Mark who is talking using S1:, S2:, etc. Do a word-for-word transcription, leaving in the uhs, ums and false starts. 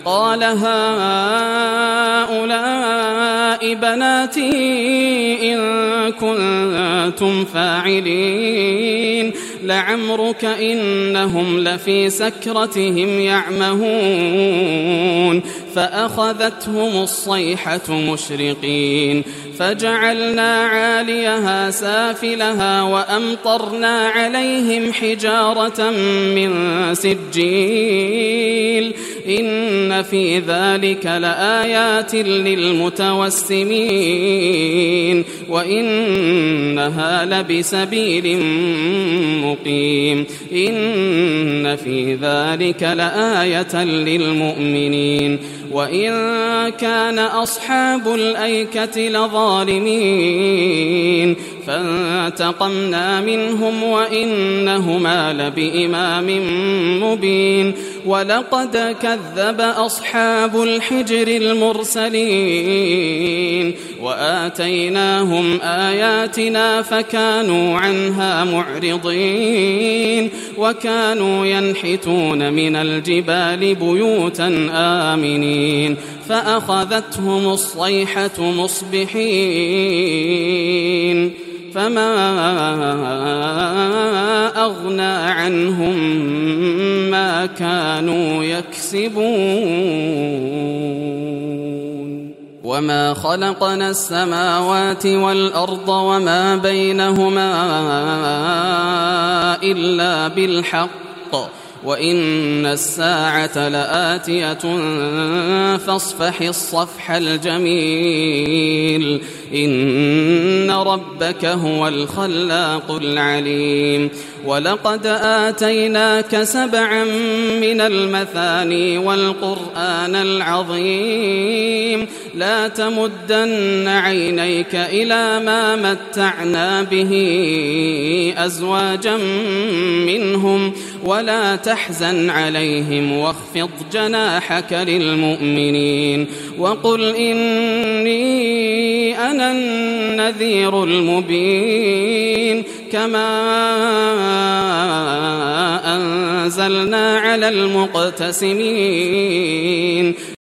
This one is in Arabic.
S1: قال هؤلاء بناتي إن كنتم فاعلين لعمرك إنهم لفي سكرتهم يعمهون فأخذتهم الصيحة مشرقين فجعلنا عاليها سافلها وأمطرنا عليهم حجارة من سجيل إن في ذلك لآيات للمتوسمين وإنها لبسبيل مقيم إن في ذلك لآية للمؤمنين وإن كان أصحاب الأيكة لظالمين فانتقمنا منهم وإنهما لبإمام مبين ولقد كذب أصحاب الحجر المرسلين وآتيناهم آياتنا فكانوا عنها معرضين وكانوا ينحتون من الجبال بيوتا آمنين فأخذتهم الصيحة مصبحين فما أغنى عنهم ما كانوا يكسبون وما خلقنا السماوات والأرض وما بينهما إلا بالحق وإن الساعة لآتية فاصفح الصفح الجميل إن ربك هو الخلاق العليم ولقد آتيناك سبعا من المثاني والقرآن العظيم لا تمدن عينيك إلى ما متعنا به أزواجا منهم ولا تحزن عليهم واخفض جناحك للمؤمنين وقل إني أنا النذير المبين كما أنزلنا على المقتسمين